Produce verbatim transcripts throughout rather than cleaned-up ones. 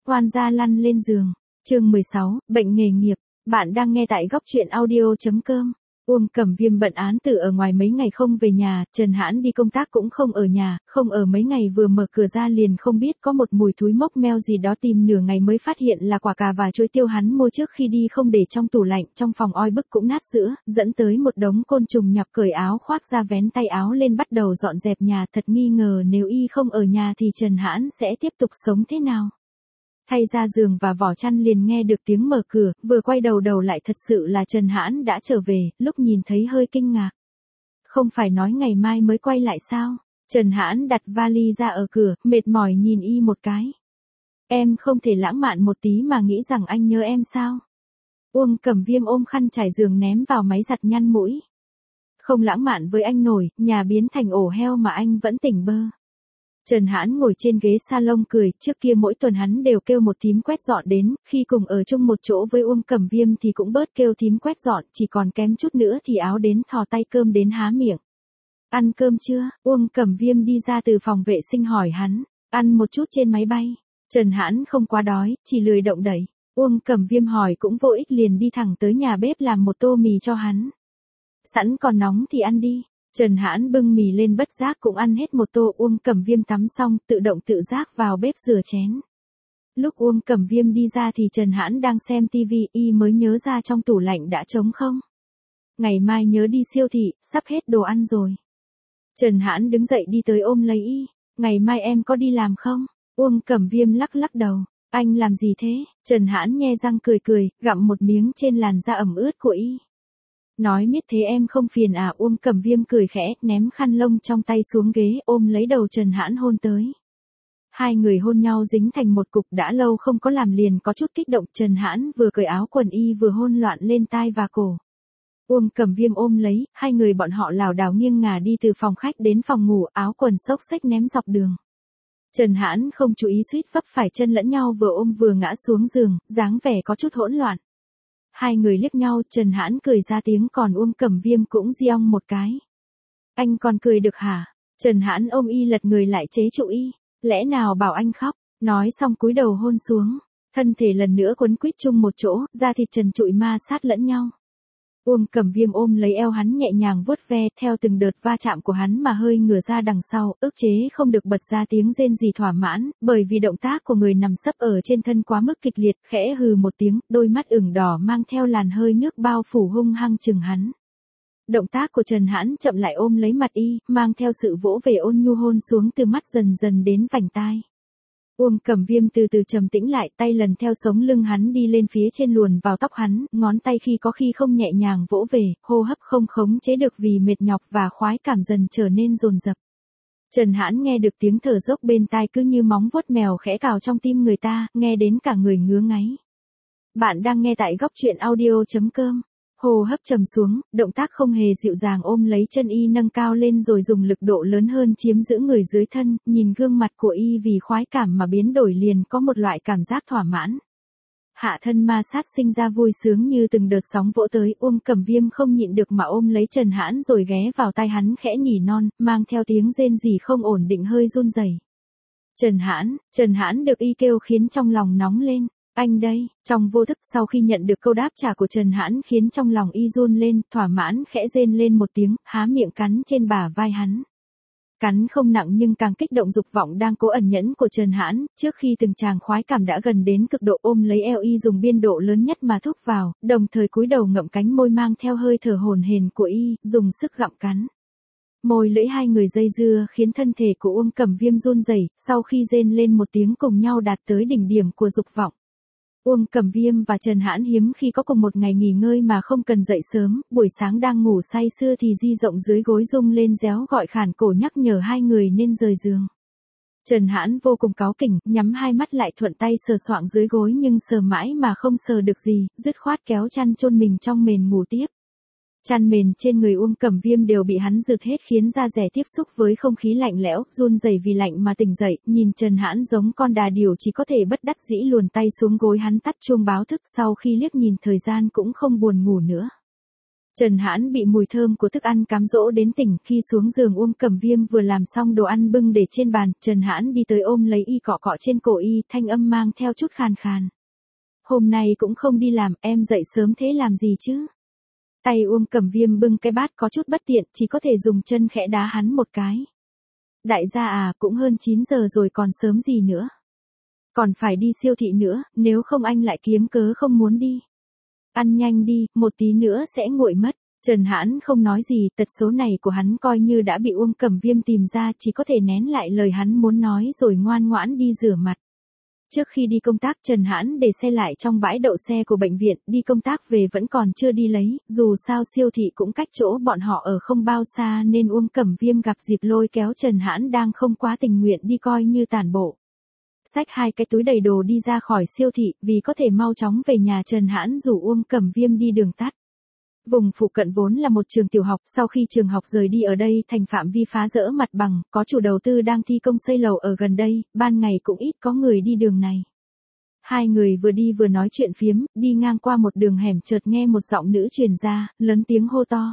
oan gia lăn lên giường. Chương mười sáu, bệnh nghề nghiệp. Bạn đang nghe tại góc truyện audio chấm com. Uông Cẩm Viêm bận án tử ở ngoài mấy ngày không về nhà, Trần Hãn đi công tác cũng không ở nhà, không ở mấy ngày vừa mở cửa ra liền không biết có một mùi thúi mốc meo gì đó, tìm nửa ngày mới phát hiện là quả cà và chuối tiêu hắn mua trước khi đi không để trong tủ lạnh, trong phòng oi bức cũng nát sữa, dẫn tới một đống côn trùng nhọc. Cởi áo khoác ra vén tay áo lên bắt đầu dọn dẹp nhà, thật nghi ngờ nếu y không ở nhà thì Trần Hãn sẽ tiếp tục sống thế nào. Thay ra giường và vỏ chăn liền nghe được tiếng mở cửa, vừa quay đầu đầu lại thật sự là Trần Hãn đã trở về, lúc nhìn thấy hơi kinh ngạc. Không phải nói ngày mai mới quay lại sao? Trần Hãn đặt vali ra ở cửa, mệt mỏi nhìn y một cái. Em không thể lãng mạn một tí mà nghĩ rằng anh nhớ em sao? Uông Cẩm Viêm ôm khăn trải giường ném vào máy giặt nhăn mũi. Không lãng mạn với anh nổi, nhà biến thành ổ heo mà anh vẫn tỉnh bơ. Trần Hãn ngồi trên ghế salon cười, trước kia mỗi tuần hắn đều kêu một thím quét dọn đến, khi cùng ở chung một chỗ với Uông Cẩm Viêm thì cũng bớt kêu thím quét dọn, chỉ còn kém chút nữa thì áo đến thò tay cơm đến há miệng. Ăn cơm chưa? Uông Cẩm Viêm đi ra từ phòng vệ sinh hỏi hắn, ăn một chút trên máy bay. Trần Hãn không quá đói, chỉ lười động đẩy. Uông Cẩm Viêm hỏi cũng vô ích liền đi thẳng tới nhà bếp làm một tô mì cho hắn. Sẵn còn nóng thì ăn đi. Trần Hãn bưng mì lên bất giác cũng ăn hết một tô. Uông Cẩm Viêm tắm xong tự động tự giác vào bếp rửa chén. Lúc Uông Cẩm Viêm đi ra thì Trần Hãn đang xem tivi, y mới nhớ ra trong tủ lạnh đã trống không. Ngày mai nhớ đi siêu thị, sắp hết đồ ăn rồi. Trần Hãn đứng dậy đi tới ôm lấy y. Ngày mai em có đi làm không? Uông Cẩm Viêm lắc lắc đầu. Anh làm gì thế? Trần Hãn nhe răng cười cười, gặm một miếng trên làn da ẩm ướt của y. Nói miết thế em không phiền à? Uông Cẩm Viêm cười khẽ, ném khăn lông trong tay xuống ghế, ôm lấy đầu Trần Hãn hôn tới. Hai người hôn nhau dính thành một cục, đã lâu không có làm liền có chút kích động. Trần Hãn vừa cởi áo quần y vừa hôn loạn lên tai và cổ. Uông Cẩm Viêm ôm lấy, hai người bọn họ lảo đảo nghiêng ngả đi từ phòng khách đến phòng ngủ, áo quần xốc xếch ném dọc đường. Trần Hãn không chú ý suýt vấp phải chân lẫn nhau, vừa ôm vừa ngã xuống giường, dáng vẻ có chút hỗn loạn. Hai người liếc nhau, Trần Hãn cười ra tiếng, còn Uông Cẩm Viêm cũng giong một cái. Anh còn cười được hả? Trần Hãn ôm y lật người lại chế trụ y. Lẽ nào bảo anh khóc? Nói xong cúi đầu hôn xuống. Thân thể lần nữa quấn quýt chung một chỗ, da thịt trần trụi ma sát lẫn nhau. Uông Cẩm Viêm ôm lấy eo hắn nhẹ nhàng vuốt ve, theo từng đợt va chạm của hắn mà hơi ngửa ra đằng sau, ức chế không được bật ra tiếng rên rỉ thỏa mãn, bởi vì động tác của người nằm sấp ở trên thân quá mức kịch liệt, khẽ hừ một tiếng, đôi mắt ửng đỏ mang theo làn hơi nước bao phủ hung hăng chừng hắn. Động tác của Trần Hãn chậm lại ôm lấy mặt y, mang theo sự vỗ về ôn nhu hôn xuống từ mắt dần dần đến vành tai. Uông Cẩm Viêm từ từ trầm tĩnh lại, tay lần theo sống lưng hắn đi lên phía trên luồn vào tóc hắn, ngón tay khi có khi không nhẹ nhàng vỗ về, hô hấp không khống chế được vì mệt nhọc và khoái cảm dần trở nên dồn dập. Trần Hãn nghe được tiếng thở dốc bên tai cứ như móng vuốt mèo khẽ cào trong tim người ta, nghe đến cả người ngứa ngáy. Bạn đang nghe tại góc truyện audio chấm com. Hô hấp trầm xuống, động tác không hề dịu dàng ôm lấy chân y nâng cao lên rồi dùng lực độ lớn hơn chiếm giữ người dưới thân, nhìn gương mặt của y vì khoái cảm mà biến đổi liền có một loại cảm giác thỏa mãn. Hạ thân ma sát sinh ra vui sướng như từng đợt sóng vỗ tới, Uông Cẩm Viêm không nhịn được mà ôm lấy Trần Hãn rồi ghé vào tai hắn khẽ nỉ non, mang theo tiếng rên rỉ không ổn định hơi run rẩy. Trần Hãn, Trần Hãn được y kêu khiến trong lòng nóng lên. Anh đây, trong vô thức sau khi nhận được câu đáp trả của Trần Hãn khiến trong lòng y run lên, thỏa mãn khẽ rên lên một tiếng, há miệng cắn trên bả vai hắn. Cắn không nặng nhưng càng kích động dục vọng đang cố ẩn nhẫn của Trần Hãn, trước khi từng tràng khoái cảm đã gần đến cực độ ôm lấy eo y dùng biên độ lớn nhất mà thúc vào, đồng thời cúi đầu ngậm cánh môi mang theo hơi thở hổn hển của y, dùng sức gặm cắn. Môi lưỡi hai người dây dưa khiến thân thể của Uông Cẩm Viêm run rẩy, sau khi rên lên một tiếng cùng nhau đạt tới đỉnh điểm của dục vọng. Uông Cẩm Viêm và Trần Hãn hiếm khi có cùng một ngày nghỉ ngơi mà không cần dậy sớm, buổi sáng đang ngủ say sưa thì di rộng dưới gối rung lên réo gọi khản cổ nhắc nhở hai người nên rời giường. Trần Hãn vô cùng cáu kỉnh, nhắm hai mắt lại thuận tay sờ soạng dưới gối nhưng sờ mãi mà không sờ được gì, dứt khoát kéo chăn chôn mình trong mền ngủ tiếp. Chăn mền trên người Uông Cẩm Viêm đều bị hắn rượt hết khiến da dẻ tiếp xúc với không khí lạnh lẽo, run rẩy vì lạnh mà tỉnh dậy, nhìn Trần Hãn giống con đà điểu chỉ có thể bất đắc dĩ luồn tay xuống gối hắn tắt chuông báo thức, sau khi liếc nhìn thời gian cũng không buồn ngủ nữa. Trần Hãn bị mùi thơm của thức ăn cám dỗ đến tỉnh, khi xuống giường Uông Cẩm Viêm vừa làm xong đồ ăn bưng để trên bàn, Trần Hãn đi tới ôm lấy y cọ cọ trên cổ y, thanh âm mang theo chút khàn khàn. Hôm nay cũng không đi làm, em dậy sớm thế làm gì chứ? Tay Uông Cẩm Viêm bưng cái bát có chút bất tiện, chỉ có thể dùng chân khẽ đá hắn một cái. Đại gia à, cũng hơn chín giờ rồi còn sớm gì nữa. Còn phải đi siêu thị nữa, nếu không anh lại kiếm cớ không muốn đi. Ăn nhanh đi, một tí nữa sẽ nguội mất. Trần Hãn không nói gì, tật số này của hắn coi như đã bị Uông Cẩm Viêm tìm ra, chỉ có thể nén lại lời hắn muốn nói rồi ngoan ngoãn đi rửa mặt. Trước khi đi công tác, Trần Hãn để xe lại trong bãi đậu xe của bệnh viện, đi công tác về vẫn còn chưa đi lấy, dù sao siêu thị cũng cách chỗ bọn họ ở không bao xa nên Uông Cẩm Viêm gặp dịp lôi kéo Trần Hãn đang không quá tình nguyện đi coi như tản bộ. Xách hai cái túi đầy đồ đi ra khỏi siêu thị, vì có thể mau chóng về nhà Trần Hãn rủ Uông Cẩm Viêm đi đường tắt. Vùng phụ cận vốn là một trường tiểu học, sau khi trường học rời đi ở đây thành phạm vi phá dỡ mặt bằng, có chủ đầu tư đang thi công xây lầu ở gần đây, ban ngày cũng ít có người đi đường này. Hai người vừa đi vừa nói chuyện phiếm, đi ngang qua một đường hẻm chợt nghe một giọng nữ truyền ra, lớn tiếng hô to.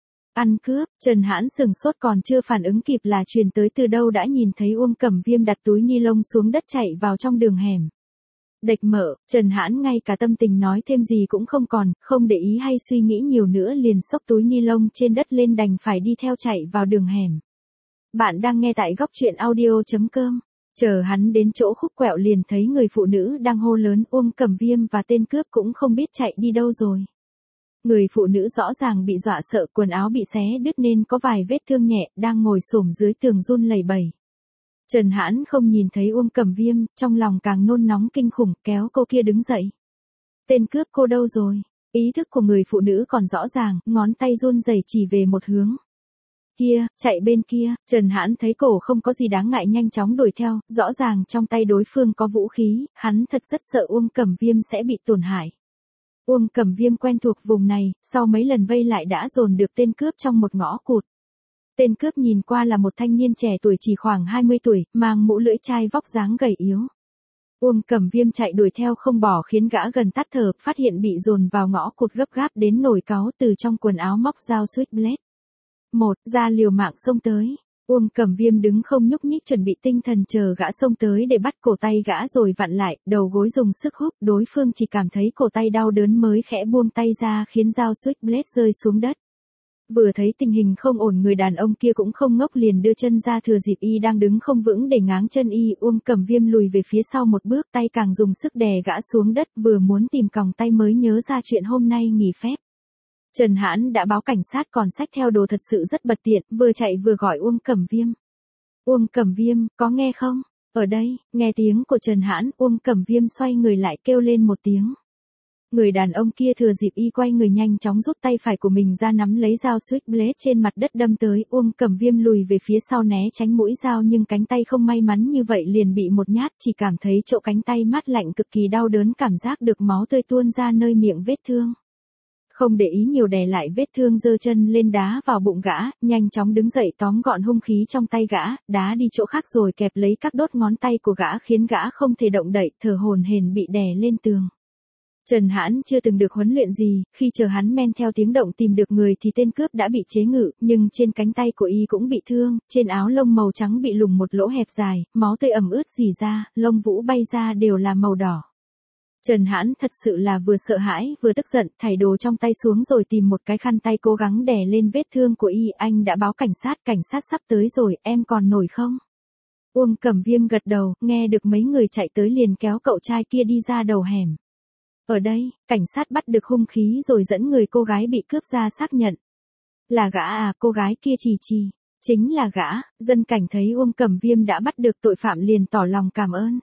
Ăn cướp, Trần Hãn sừng sốt còn chưa phản ứng kịp là truyền tới từ đâu đã nhìn thấy Uông Cẩm Viêm đặt túi ni lông xuống đất chạy vào trong đường hẻm. Đệch mở, Trần Hãn ngay cả tâm tình nói thêm gì cũng không còn, không để ý hay suy nghĩ nhiều nữa liền xốc túi ni lông trên đất lên đành phải đi theo chạy vào đường hẻm. Bạn đang nghe tại góc truyện audio chấm com. Chờ hắn đến chỗ khúc quẹo liền thấy người phụ nữ đang hô lớn Uông Cẩm Viêm và tên cướp cũng không biết chạy đi đâu rồi. Người phụ nữ rõ ràng bị dọa sợ, quần áo bị xé đứt nên có vài vết thương nhẹ, đang ngồi xổm dưới tường run lẩy bẩy. Trần Hãn không nhìn thấy Uông Cẩm Viêm, trong lòng càng nôn nóng kinh khủng, kéo cô kia đứng dậy. Tên cướp cô đâu rồi? Ý thức của người phụ nữ còn rõ ràng, ngón tay run rẩy chỉ về một hướng. Kia, chạy bên kia, Trần Hãn thấy cổ không có gì đáng ngại nhanh chóng đuổi theo, rõ ràng trong tay đối phương có vũ khí, hắn thật rất sợ Uông Cẩm Viêm sẽ bị tổn hại. Uông Cẩm Viêm quen thuộc vùng này, sau mấy lần vây lại đã dồn được tên cướp trong một ngõ cụt. Tên cướp nhìn qua là một thanh niên trẻ tuổi chỉ khoảng hai mươi tuổi, mang mũ lưỡi chai vóc dáng gầy yếu. Uông Cẩm Viêm chạy đuổi theo không bỏ khiến gã gần tắt thở, phát hiện bị dồn vào ngõ cụt gấp gáp đến nổi cáu từ trong quần áo móc dao switchblade. Một, ra liều mạng xông tới. Uông Cẩm Viêm đứng không nhúc nhích chuẩn bị tinh thần chờ gã xông tới để bắt cổ tay gã rồi vặn lại, đầu gối dùng sức hút, đối phương chỉ cảm thấy cổ tay đau đớn mới khẽ buông tay ra khiến dao switchblade rơi xuống đất. Vừa thấy tình hình không ổn người đàn ông kia cũng không ngốc liền đưa chân ra thừa dịp y đang đứng không vững để ngáng chân y, Uông Cẩm Viêm lùi về phía sau một bước, tay càng dùng sức đè gã xuống đất, vừa muốn tìm còng tay mới nhớ ra chuyện hôm nay nghỉ phép. Trần Hãn đã báo cảnh sát còn xách theo đồ thật sự rất bật tiện, vừa chạy vừa gọi Uông Cẩm Viêm. Uông Cẩm Viêm, có nghe không? Ở đây, nghe tiếng của Trần Hãn, Uông Cẩm Viêm xoay người lại kêu lên một tiếng. Người đàn ông kia thừa dịp y quay người nhanh chóng rút tay phải của mình ra nắm lấy dao switchblade trên mặt đất đâm tới, Uông Cẩm Viêm lùi về phía sau né tránh mũi dao nhưng cánh tay không may mắn như vậy liền bị một nhát, chỉ cảm thấy chỗ cánh tay mát lạnh cực kỳ đau đớn, cảm giác được máu tươi tuôn ra nơi miệng vết thương. Không để ý nhiều đè lại vết thương, giơ chân lên đá vào bụng gã, nhanh chóng đứng dậy tóm gọn hung khí trong tay gã, đá đi chỗ khác rồi kẹp lấy các đốt ngón tay của gã khiến gã không thể động đậy, thở hổn hển bị đè lên tường. Trần Hãn chưa từng được huấn luyện gì, khi chờ hắn men theo tiếng động tìm được người thì tên cướp đã bị chế ngự, nhưng trên cánh tay của y cũng bị thương, trên áo lông màu trắng bị lủng một lỗ hẹp dài, máu tươi ẩm ướt rỉ ra, lông vũ bay ra đều là màu đỏ. Trần Hãn thật sự là vừa sợ hãi vừa tức giận, thảy đồ trong tay xuống rồi tìm một cái khăn tay cố gắng đè lên vết thương của y. Anh đã báo cảnh sát, cảnh sát sắp tới rồi, em còn nổi không? Uông Cẩm Viêm gật đầu, nghe được mấy người chạy tới liền kéo cậu trai kia đi ra đầu hẻm. Ở đây, cảnh sát bắt được hung khí rồi dẫn người cô gái bị cướp ra xác nhận. Là gã à? Cô gái kia trì trì. Chính là gã. Dân cảnh thấy Uông Cẩm Viêm đã bắt được tội phạm liền tỏ lòng cảm ơn.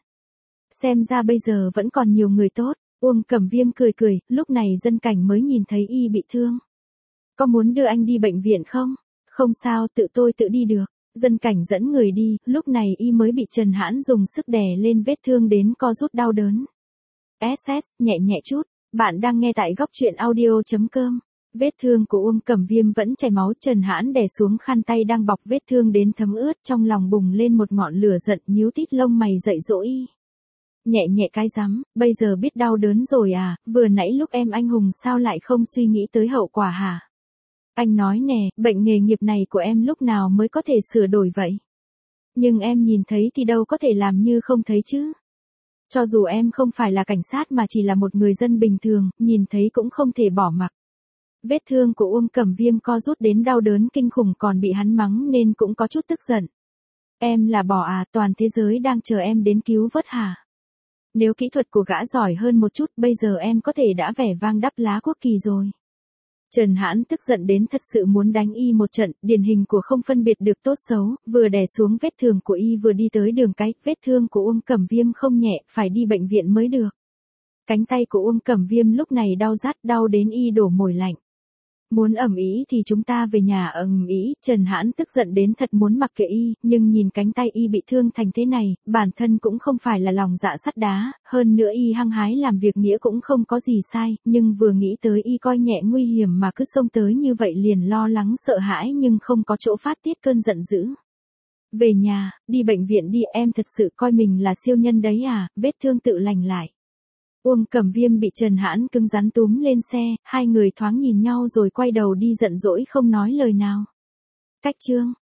Xem ra bây giờ vẫn còn nhiều người tốt. Uông Cẩm Viêm cười cười, lúc này dân cảnh mới nhìn thấy y bị thương. Có muốn đưa anh đi bệnh viện không? Không sao, tự tôi tự đi được. Dân cảnh dẫn người đi, lúc này y mới bị Trần Hãn dùng sức đè lên vết thương đến co rút đau đớn. ét ét, nhẹ nhẹ chút. Bạn đang nghe tại góc truyện audio chấm com. Vết thương của Uông Cẩm Viêm vẫn chảy máu, Trần Hãn đè xuống khăn tay đang bọc vết thương đến thấm ướt, trong lòng bùng lên một ngọn lửa giận, nhíu tít lông mày dạy dỗ y. Nhẹ nhẹ cái rắm, bây giờ biết đau đớn rồi à, vừa nãy lúc em anh hùng sao lại không suy nghĩ tới hậu quả hả? Anh nói nè, bệnh nghề nghiệp này của em lúc nào mới có thể sửa đổi vậy? Nhưng em nhìn thấy thì đâu có thể làm như không thấy chứ. Cho dù em không phải là cảnh sát mà chỉ là một người dân bình thường, nhìn thấy cũng không thể bỏ mặc. Vết thương của Uông Cẩm Viêm co rút đến đau đớn kinh khủng, còn bị hắn mắng nên cũng có chút tức giận. Em là bò à, toàn thế giới đang chờ em đến cứu vớt hả? Nếu kỹ thuật của gã giỏi hơn một chút, bây giờ em có thể đã vẻ vang đắp lá quốc kỳ rồi. Trần Hãn tức giận đến thật sự muốn đánh y một trận, điển hình của không phân biệt được tốt xấu, vừa đè xuống vết thương của y vừa đi tới đường cái, vết thương của Uông Cẩm Viêm không nhẹ, phải đi bệnh viện mới được. Cánh tay của Uông Cẩm Viêm lúc này đau rát, đau đến y đổ mồ lạnh. Muốn ầm ĩ thì chúng ta về nhà ầm ĩ, Trần Hãn tức giận đến thật muốn mặc kệ y, nhưng nhìn cánh tay y bị thương thành thế này, bản thân cũng không phải là lòng dạ sắt đá, hơn nữa y hăng hái làm việc nghĩa cũng không có gì sai, nhưng vừa nghĩ tới y coi nhẹ nguy hiểm mà cứ xông tới như vậy liền lo lắng sợ hãi nhưng không có chỗ phát tiết cơn giận dữ. Về nhà, đi bệnh viện đi, em thật sự coi mình là siêu nhân đấy à, vết thương tự lành lại. Uông Cẩm Viêm bị Trần Hãn cứng rắn túm lên xe, hai người thoáng nhìn nhau rồi quay đầu đi giận dỗi không nói lời nào. Cách chương